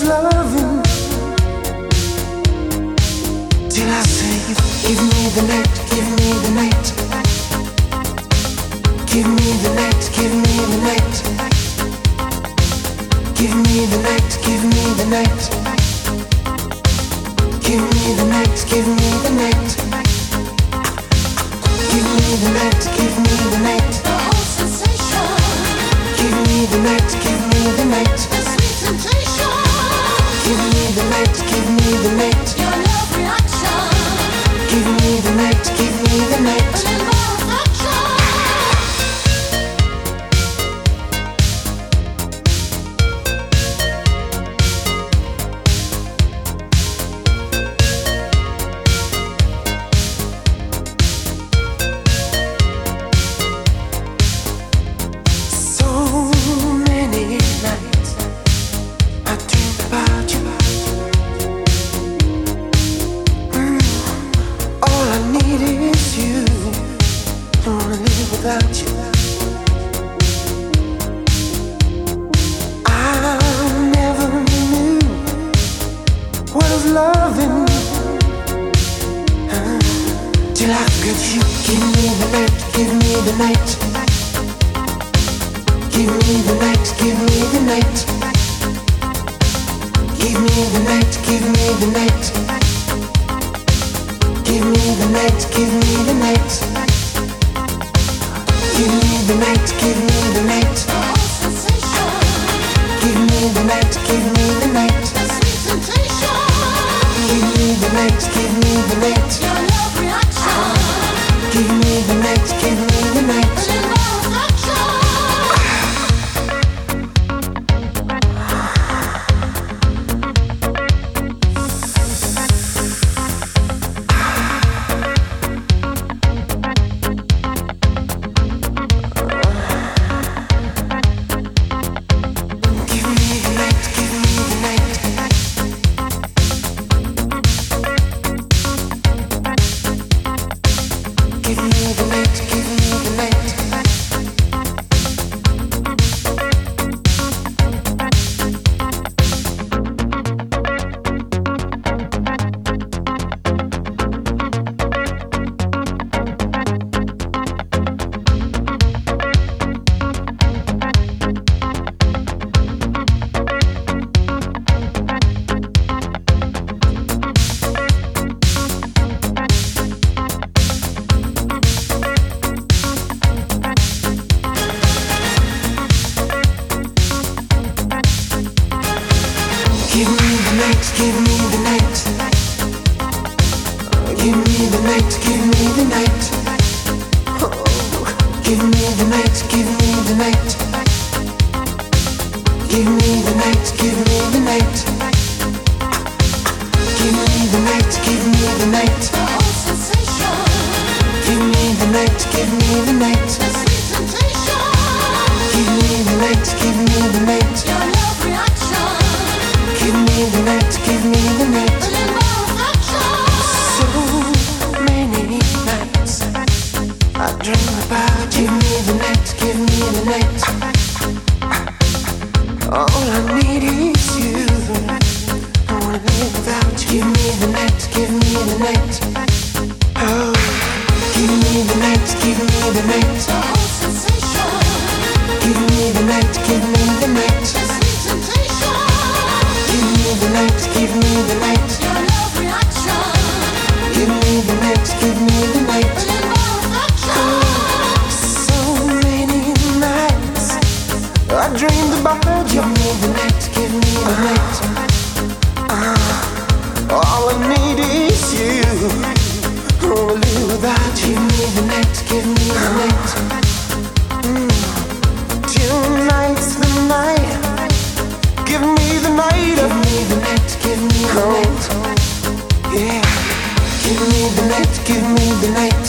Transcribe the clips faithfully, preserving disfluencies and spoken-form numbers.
loving till I say, give me the night, give me the night, give me the night, give me the night, give me the night, give me the night, give me the night, give me the night, give me the night, give me the night, the whole sensation. Give me the night, give me the night, The sweet temptation. give me the night, give me the night, Your love reaction. give me the night, give me the night. A little more affection. So many nights I dreamed about you. Mm. All I need is you. Don't wanna live without you. I never knew what was loving uh, till I got you. Give me the night, give me the night. Give me the night, give me the night. Give me the night, give me the night. Give me the night, give me the night. Give me the night, give me the night. The whole sensation. Give me the night, give me the night. The sweet temptation. Give me the night, give me the night. Your love reaction. Give me the night, give me the A night. little more affection. Give me the night, give me the night. Give me the night, give me the night. Give me the night, give me the night. Give me the night, give me the night. Oh, give me the night, give me the night. Give me the night, give me the night. Give me the night, give me the night. The whole sensation. Give me the night, give me the night. The sweet temptation. Give me the night, give me the night. Your love reaction. Give me the night, give me the night. A little more affection. So many nights I dream about you. Give me the night, give me the night. All I need is you. Don't wanna live without you. Give me the night, give me the night. Oh, give me the night, give me the night. The whole sensation. Give me the night, give me the night. The sweet temptation. Give me the night, give me the night. Your love reaction. Give me the night, give me the A night. little more affection. So many nights I dreamed about you. Give me the night, give me the night. Uh, all I need is you. Wanna live without you. Give me the night, give me the night. Mm. Tonight's the night. Give me the night. Give me the night, give me the night. Yeah. Give me the night, give me the night.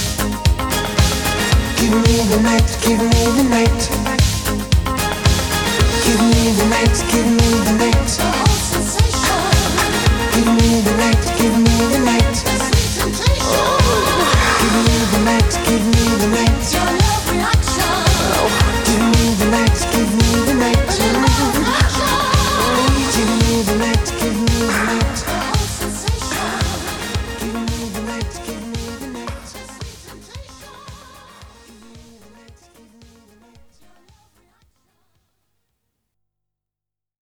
Give me the night, give me the night. Give me the night, give me the night.